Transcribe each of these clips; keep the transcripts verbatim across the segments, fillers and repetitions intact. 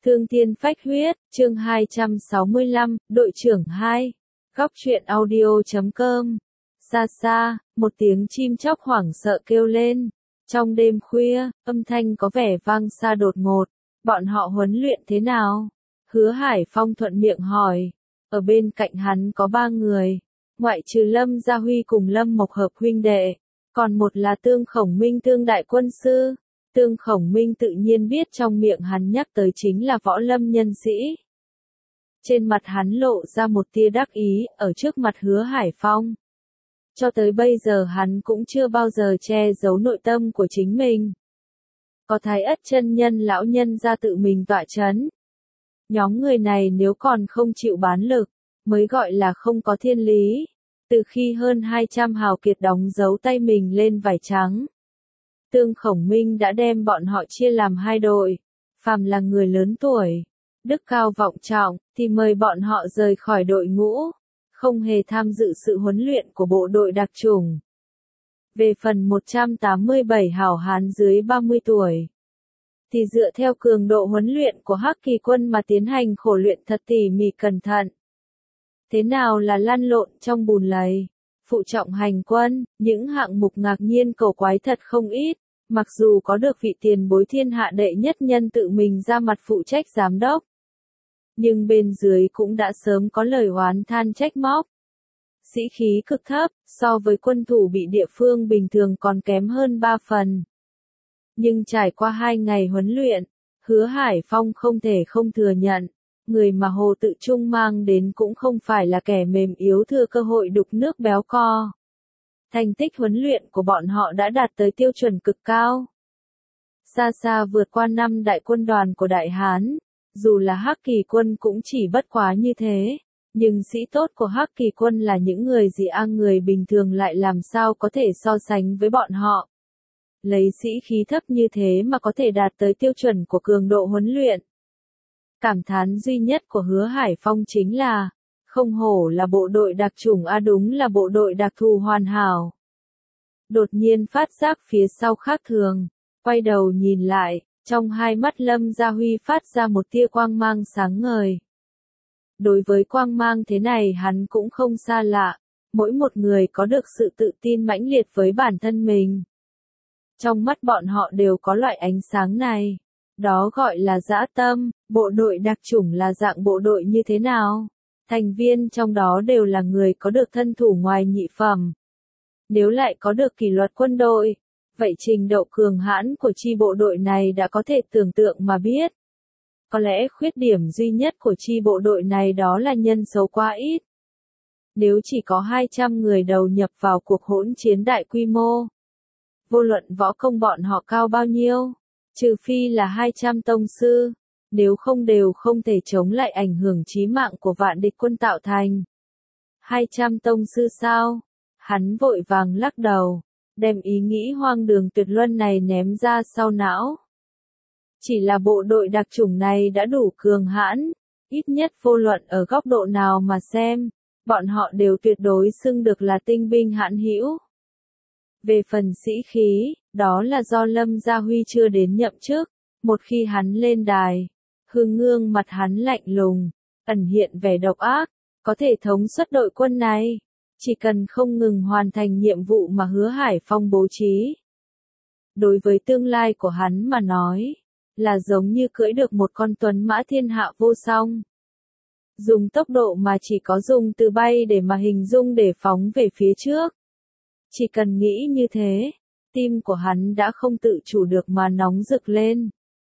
Thương thiên phách huyết, chương hai trăm sáu mươi lăm, đội trưởng hai. Góc truyện audio chấm com. Xa xa, một tiếng chim chóc hoảng sợ kêu lên. Trong đêm khuya, âm thanh có vẻ vang xa đột ngột. Bọn họ huấn luyện thế nào? Hứa Hải Phong thuận miệng hỏi. Ở bên cạnh hắn có ba người. Ngoại trừ Lâm Gia Huy cùng Lâm Mộc Hợp huynh đệ. Còn một là Tương Khổng Minh Tương đại quân sư. Tương Khổng Minh tự nhiên biết trong miệng hắn nhắc tới chính là võ lâm nhân sĩ. Trên mặt hắn lộ ra một tia đắc ý, ở trước mặt Hứa Hải Phong. Cho tới bây giờ hắn cũng chưa bao giờ che giấu nội tâm của chính mình. Có Thái Ất chân nhân lão nhân ra tự mình tọa chấn. Nhóm người này nếu còn không chịu bán lực, mới gọi là không có thiên lý. Từ khi hơn hai trăm hào kiệt đóng dấu tay mình lên vải trắng, Tương Khổng Minh đã đem bọn họ chia làm hai đội. Phàm là người lớn tuổi, đức cao vọng trọng, thì mời bọn họ rời khỏi đội ngũ, không hề tham dự sự huấn luyện của bộ đội đặc chủng. Về phần một trăm tám mươi bảy hảo hán dưới ba mươi tuổi, thì dựa theo cường độ huấn luyện của Hắc Kỳ quân mà tiến hành khổ luyện thật tỉ mỉ cẩn thận. Thế nào là lăn lộn trong bùn lầy? Phụ trọng hành quân, những hạng mục ngạc nhiên cầu quái thật không ít. Mặc dù có được vị tiền bối thiên hạ đệ nhất nhân tự mình ra mặt phụ trách giám đốc, nhưng bên dưới cũng đã sớm có lời oán than trách móc. Sĩ khí cực thấp, so với quân thủ bị địa phương bình thường còn kém hơn ba phần. Nhưng trải qua hai ngày huấn luyện, Hứa Hải Phong không thể không thừa nhận, người mà Hồ Tự Trung mang đến cũng không phải là kẻ mềm yếu thừa cơ hội đục nước béo co. Thành tích huấn luyện của bọn họ đã đạt tới tiêu chuẩn cực cao. Xa xa vượt qua năm đại quân đoàn của Đại Hán, dù là Hắc Kỳ quân cũng chỉ bất quá như thế, nhưng sĩ tốt của Hắc Kỳ quân là những người dị ang người bình thường lại làm sao có thể so sánh với bọn họ. Lấy sĩ khí thấp như thế mà có thể đạt tới tiêu chuẩn của cường độ huấn luyện. Cảm thán duy nhất của Hứa Hải Phong chính là, không hổ là bộ đội đặc chủng a đúng là bộ đội đặc thù hoàn hảo. Đột nhiên phát giác phía sau khác thường, quay đầu nhìn lại, trong hai mắt Lâm Gia Huy phát ra một tia quang mang sáng ngời. Đối với quang mang thế này hắn cũng không xa lạ, mỗi một người có được sự tự tin mãnh liệt với bản thân mình. Trong mắt bọn họ đều có loại ánh sáng này, đó gọi là dã tâm. Bộ đội đặc chủng là dạng bộ đội như thế nào? Thành viên trong đó đều là người có được thân thủ ngoài nhị phẩm. Nếu lại có được kỷ luật quân đội, vậy trình độ cường hãn của chi bộ đội này đã có thể tưởng tượng mà biết. Có lẽ khuyết điểm duy nhất của chi bộ đội này đó là nhân số quá ít. Nếu chỉ có hai trăm người đầu nhập vào cuộc hỗn chiến đại quy mô, vô luận võ công bọn họ cao bao nhiêu, trừ phi là hai trăm tông sư, nếu không đều không thể chống lại ảnh hưởng chí mạng của vạn địch quân tạo thành. hai trăm tông sư sao? Hắn vội vàng lắc đầu, đem ý nghĩ hoang đường tuyệt luân này ném ra sau não. Chỉ là bộ đội đặc chủng này đã đủ cường hãn, ít nhất vô luận ở góc độ nào mà xem, bọn họ đều tuyệt đối xưng được là tinh binh hãn hữu. Về phần sĩ khí, đó là do Lâm Gia Huy chưa đến nhậm chức, một khi hắn lên đài, hương ngương mặt hắn lạnh lùng, ẩn hiện vẻ độc ác, có thể thống suất đội quân này, chỉ cần không ngừng hoàn thành nhiệm vụ mà Hứa Hải Phong bố trí. Đối với tương lai của hắn mà nói, là giống như cưỡi được một con tuấn mã thiên hạ vô song. Dùng tốc độ mà chỉ có dùng từ bay để mà hình dung để phóng về phía trước. Chỉ cần nghĩ như thế, tim của hắn đã không tự chủ được mà nóng rực lên.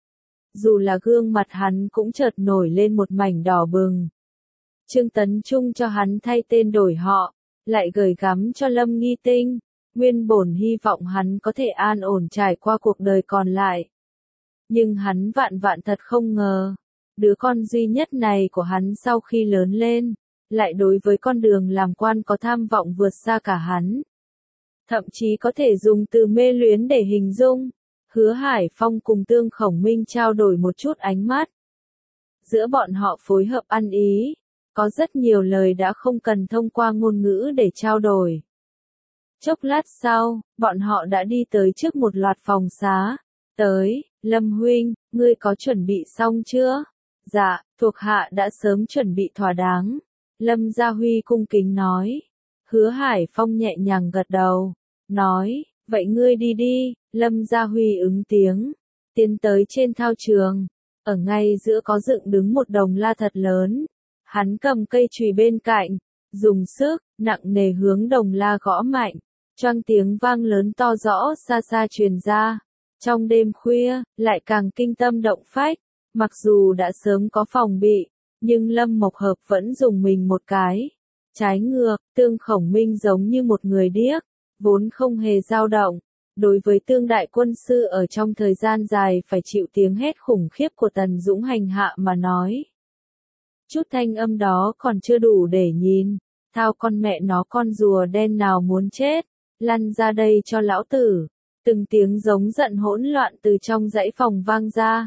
Dù là gương mặt hắn cũng chợt nổi lên một mảnh đỏ bừng. Trương Tấn Trung cho hắn thay tên đổi họ, lại gửi gắm cho Lâm Nghi Tinh, nguyên bổn hy vọng hắn có thể an ổn trải qua cuộc đời còn lại. Nhưng hắn vạn vạn thật không ngờ, đứa con duy nhất này của hắn sau khi lớn lên, lại đối với con đường làm quan có tham vọng vượt xa cả hắn. Thậm chí có thể dùng từ mê luyến để hình dung. Hứa Hải Phong cùng Tương Khổng Minh trao đổi một chút ánh mắt. Giữa bọn họ phối hợp ăn ý, có rất nhiều lời đã không cần thông qua ngôn ngữ để trao đổi. Chốc lát sau, bọn họ đã đi tới trước một loạt phòng xá. Tới, Lâm huynh, ngươi có chuẩn bị xong chưa? Dạ, thuộc hạ đã sớm chuẩn bị thỏa đáng. Lâm Gia Huy cung kính nói. Hứa Hải Phong nhẹ nhàng gật đầu, nói, vậy ngươi đi đi. Lâm Gia Huy ứng tiếng, tiến tới trên thao trường. Ở ngay giữa có dựng đứng một đồng la thật lớn. Hắn cầm cây chùy bên cạnh, dùng sức, nặng nề hướng đồng la gõ mạnh. Choang tiếng vang lớn to rõ xa xa truyền ra. Trong đêm khuya, lại càng kinh tâm động phách. Mặc dù đã sớm có phòng bị, nhưng Lâm Mộc Hợp vẫn dùng mình một cái. Trái ngược, Tương Khổng Minh giống như một người điếc, vốn không hề dao động. Đối với Tương đại quân sư ở trong thời gian dài phải chịu tiếng hét khủng khiếp của Tần Dũng hành hạ mà nói. Chút thanh âm đó còn chưa đủ để nhìn. Thao con mẹ nó con rùa đen nào muốn chết, lăn ra đây cho lão tử. Từng tiếng giống giận hỗn loạn từ trong dãy phòng vang ra.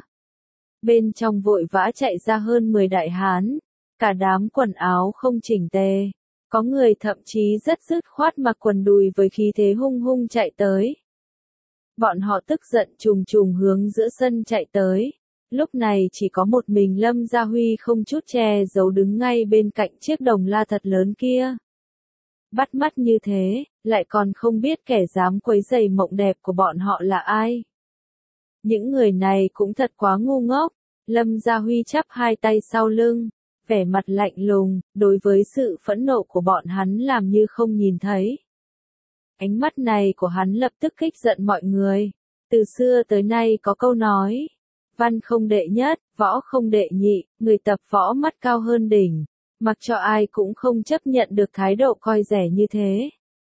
Bên trong vội vã chạy ra hơn mười đại hán, cả đám quần áo không chỉnh tề. Có người thậm chí rất dứt khoát mặc quần đùi với khí thế hung hung chạy tới. Bọn họ tức giận trùng trùng hướng giữa sân chạy tới. Lúc này chỉ có một mình Lâm Gia Huy không chút che giấu đứng ngay bên cạnh chiếc đồng la thật lớn kia. Bắt mắt như thế, lại còn không biết kẻ dám quấy rầy mộng đẹp của bọn họ là ai. Những người này cũng thật quá ngu ngốc. Lâm Gia Huy chắp hai tay sau lưng, vẻ mặt lạnh lùng, đối với sự phẫn nộ của bọn hắn làm như không nhìn thấy. Ánh mắt này của hắn lập tức kích giận mọi người. Từ xưa tới nay có câu nói, văn không đệ nhất, võ không đệ nhị, người tập võ mắt cao hơn đỉnh. Mặc cho ai cũng không chấp nhận được thái độ coi rẻ như thế.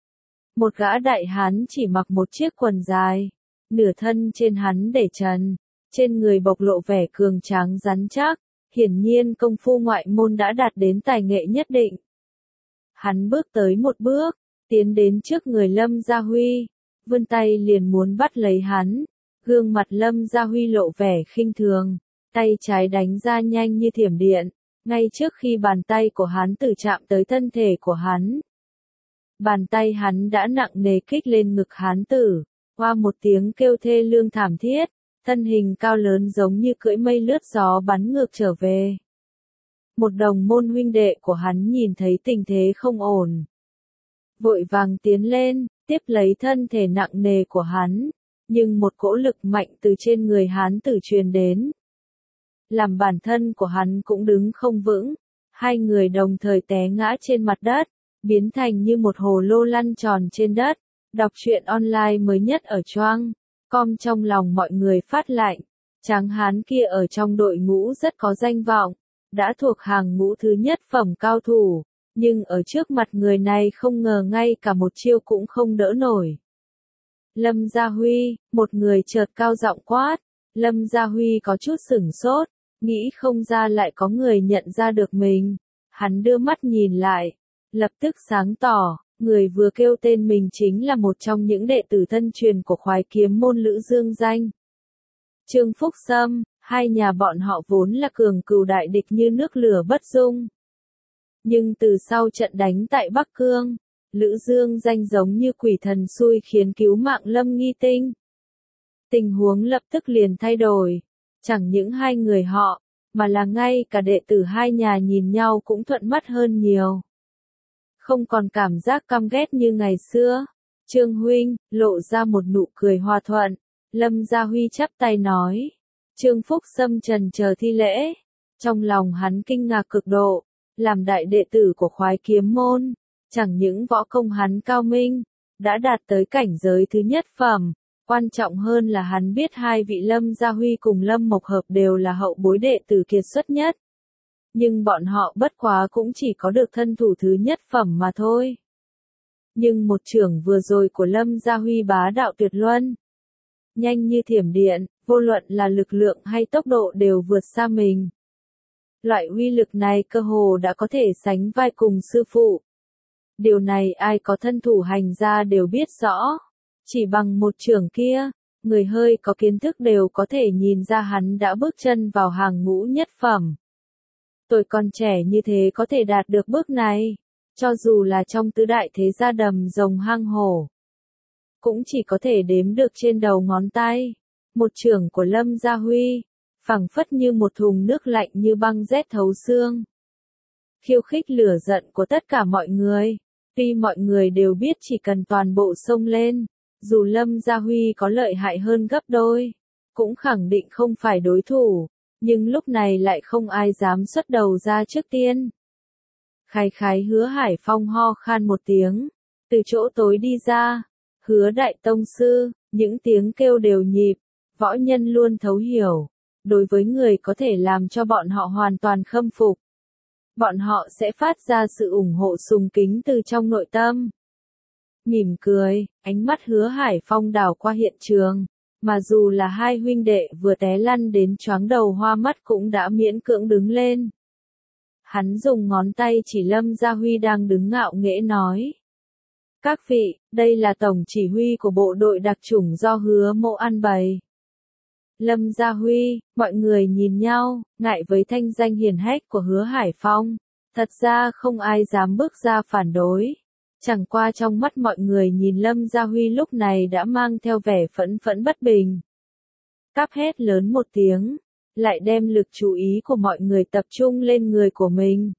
Một gã đại hán chỉ mặc một chiếc quần dài, nửa thân trên hắn để trần, trên người bộc lộ vẻ cường tráng rắn chắc, hiển nhiên công phu ngoại môn đã đạt đến tài nghệ nhất định. Hắn bước tới một bước, tiến đến trước người Lâm Gia Huy, vươn tay liền muốn bắt lấy hắn, gương mặt Lâm Gia Huy lộ vẻ khinh thường, tay trái đánh ra nhanh như thiểm điện, ngay trước khi bàn tay của hắn tự chạm tới thân thể của hắn. Bàn tay hắn đã nặng nề kích lên ngực hán tử, qua một tiếng kêu thê lương thảm thiết, thân hình cao lớn giống như cưỡi mây lướt gió bắn ngược trở về. Một đồng môn huynh đệ của hắn nhìn thấy tình thế không ổn, vội vàng tiến lên, tiếp lấy thân thể nặng nề của hắn, nhưng một cỗ lực mạnh từ trên người hắn tử truyền đến. Làm bản thân của hắn cũng đứng không vững, hai người đồng thời té ngã trên mặt đất, biến thành như một hồ lô lăn tròn trên đất. Đọc truyện online mới nhất ở Choang com trong lòng mọi người phát lạnh. Tráng hán kia ở trong đội ngũ rất có danh vọng, đã thuộc hàng ngũ thứ nhất phẩm cao thủ, nhưng ở trước mặt người này không ngờ ngay cả một chiêu cũng không đỡ nổi. Lâm Gia Huy, một người chợt cao giọng quát. Lâm Gia Huy có chút sửng sốt, nghĩ không ra lại có người nhận ra được mình. Hắn đưa mắt nhìn lại, lập tức sáng tỏ, người vừa kêu tên mình chính là một trong những đệ tử thân truyền của khoái kiếm môn Lữ Dương Danh. Trương Phúc Sâm, hai nhà bọn họ vốn là cường cừu đại địch như nước lửa bất dung. Nhưng từ sau trận đánh tại Bắc Cương, Lữ Dương Danh giống như quỷ thần xui khiến cứu mạng Lâm Nghi Tinh. Tình huống lập tức liền thay đổi, chẳng những hai người họ, mà là ngay cả đệ tử hai nhà nhìn nhau cũng thuận mắt hơn nhiều. Không còn cảm giác căm ghét như ngày xưa. Trương huynh, lộ ra một nụ cười hòa thuận. Lâm Gia Huy chắp tay nói. Trương Phúc Sâm trần chờ thi lễ. Trong lòng hắn kinh ngạc cực độ. Làm đại đệ tử của khoái kiếm môn, chẳng những võ công hắn cao minh, đã đạt tới cảnh giới thứ nhất phẩm. Quan trọng hơn là hắn biết hai vị Lâm Gia Huy cùng Lâm Mộc Hợp đều là hậu bối đệ tử kiệt xuất nhất. Nhưng bọn họ bất quá cũng chỉ có được thân thủ thứ nhất phẩm mà thôi. Nhưng một chưởng vừa rồi của Lâm Gia Huy bá đạo tuyệt luân. Nhanh như thiểm điện, vô luận là lực lượng hay tốc độ đều vượt xa mình. Loại uy lực này cơ hồ đã có thể sánh vai cùng sư phụ. Điều này ai có thân thủ hành ra đều biết rõ. Chỉ bằng một chưởng kia, người hơi có kiến thức đều có thể nhìn ra hắn đã bước chân vào hàng ngũ nhất phẩm. Tuổi còn trẻ như thế có thể đạt được bước này, cho dù là trong tứ đại thế gia đầm rồng hang hổ, cũng chỉ có thể đếm được trên đầu ngón tay. Một chưởng của Lâm Gia Huy, phảng phất như một thùng nước lạnh như băng rét thấu xương. Khiêu khích lửa giận của tất cả mọi người. Tuy mọi người đều biết chỉ cần toàn bộ xông lên, dù Lâm Gia Huy có lợi hại hơn gấp đôi, cũng khẳng định không phải đối thủ, nhưng lúc này lại không ai dám xuất đầu ra trước tiên. Khái khái Hứa Hải Phong ho khan một tiếng, từ chỗ tối đi ra. Hứa đại tông sư, những tiếng kêu đều nhịp, võ nhân luôn thấu hiểu. Đối với người có thể làm cho bọn họ hoàn toàn khâm phục, bọn họ sẽ phát ra sự ủng hộ sùng kính từ trong nội tâm. Mỉm cười, ánh mắt Hứa Hải Phong đảo qua hiện trường, mà dù là hai huynh đệ vừa té lăn đến choáng đầu hoa mắt cũng đã miễn cưỡng đứng lên. Hắn dùng ngón tay chỉ Lâm Gia Huy đang đứng ngạo nghễ nói. Các vị, đây là tổng chỉ huy của bộ đội đặc chủng do Hứa Mộ an bày. Lâm Gia Huy, mọi người nhìn nhau, ngại với thanh danh hiển hách của Hứa Hải Phong. Thật ra không ai dám bước ra phản đối. Chẳng qua trong mắt mọi người nhìn Lâm Gia Huy lúc này đã mang theo vẻ phẫn phẫn bất bình. Cáp hét lớn một tiếng, lại đem lực chú ý của mọi người tập trung lên người của mình.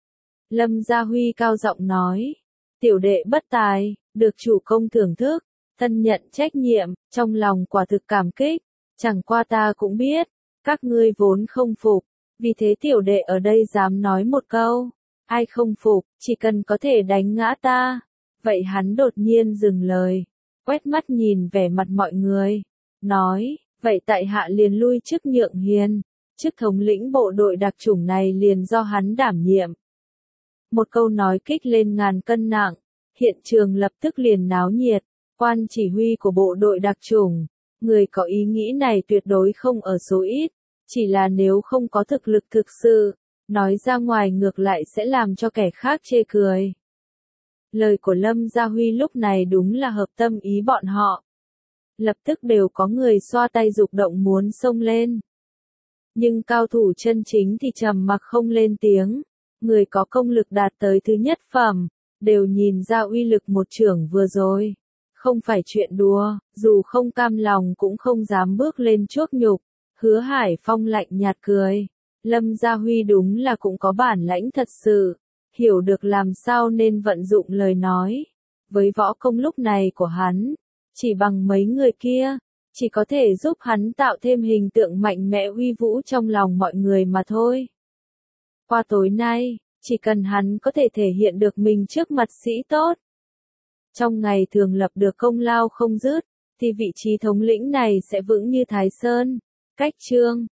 Lâm Gia Huy cao giọng nói, tiểu đệ bất tài, được chủ công thưởng thức, thân nhận trách nhiệm, trong lòng quả thực cảm kích. Chẳng qua ta cũng biết, các ngươi vốn không phục, vì thế tiểu đệ ở đây dám nói một câu, ai không phục, chỉ cần có thể đánh ngã ta. Vậy hắn đột nhiên dừng lời, quét mắt nhìn vẻ mặt mọi người, nói, vậy tại hạ liền lui chức nhượng hiền, chức thống lĩnh bộ đội đặc chủng này liền do hắn đảm nhiệm. Một câu nói kích lên ngàn cân nặng, hiện trường lập tức liền náo nhiệt, quan chỉ huy của bộ đội đặc chủng. Người có ý nghĩ này tuyệt đối không ở số ít, chỉ là nếu không có thực lực thực sự, nói ra ngoài ngược lại sẽ làm cho kẻ khác chê cười. Lời của Lâm Gia Huy lúc này đúng là hợp tâm ý bọn họ. Lập tức đều có người xoa tay dục động muốn xông lên. Nhưng cao thủ chân chính thì trầm mặc không lên tiếng, người có công lực đạt tới thứ nhất phẩm, đều nhìn ra uy lực một chưởng vừa rồi. Không phải chuyện đùa, dù không cam lòng cũng không dám bước lên chuốc nhục. Hứa Hải Phong lạnh nhạt cười. Lâm Gia Huy đúng là cũng có bản lãnh thật sự, hiểu được làm sao nên vận dụng lời nói. Với võ công lúc này của hắn, chỉ bằng mấy người kia, chỉ có thể giúp hắn tạo thêm hình tượng mạnh mẽ uy vũ trong lòng mọi người mà thôi. Qua tối nay, chỉ cần hắn có thể thể hiện được mình trước mặt sĩ tốt, trong ngày thường lập được công lao không dứt, thì vị trí thống lĩnh này sẽ vững như Thái Sơn. Cách chương